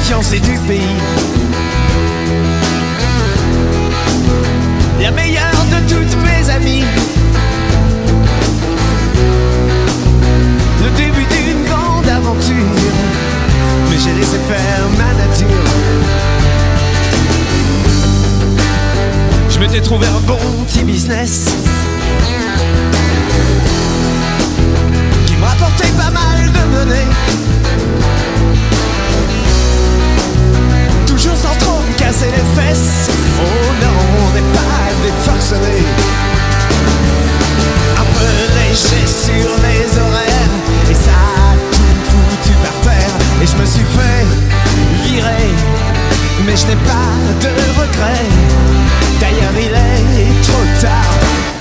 fiancée du pays. La meilleure de toutes mes amies. Le début d'une grande aventure, mais j'ai laissé faire ma nature. Je m'étais trouvé un bon petit business qui me rapportait pas mal de monnaie, toujours sans trop me casser les fesses. Oh non, on n'est pas des forcenés. Un peu léger sur les horaires, et ça a tout foutu par terre. Et je me suis fait virer, mais je n'ai pas de regrets. D'ailleurs il est trop tard.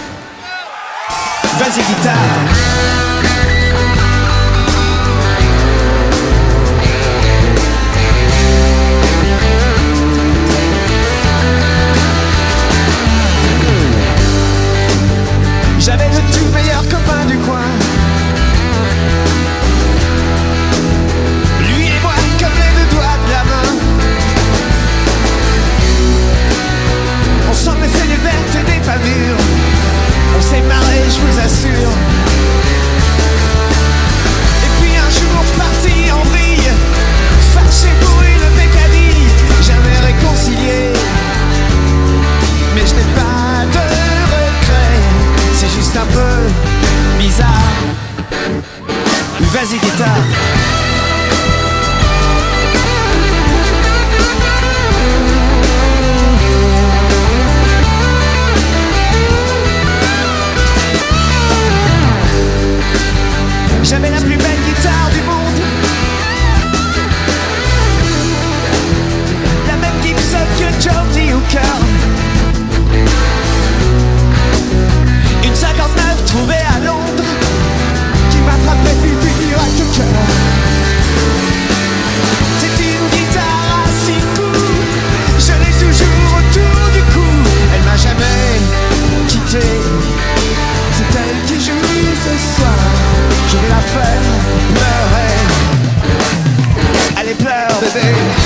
Vas-y guitare. J'avais le tout meilleur copain du coin, lui et moi comme les deux doigts de la main. On s'en est fait des vertes et des pas mûres, on s'est marré, je vous assure. Et puis un jour parti en vrille, fâché pour une bécadille, jamais réconcilié, mais je n'ai pas de regret. C'est juste un peu bizarre. Vas-y guitare. J'avais la plus belle guitare du monde, la même Gibson que Johnny Hooker. Une 59 trouvée à Londres qui m'attrapait du direct au cœur. C'est une guitare à 6 coups, je l'ai toujours autour du cou. Elle m'a jamais quitté, c'est elle qui joue ce soir. Je vais la faire pleurer. Allez pleure bébé.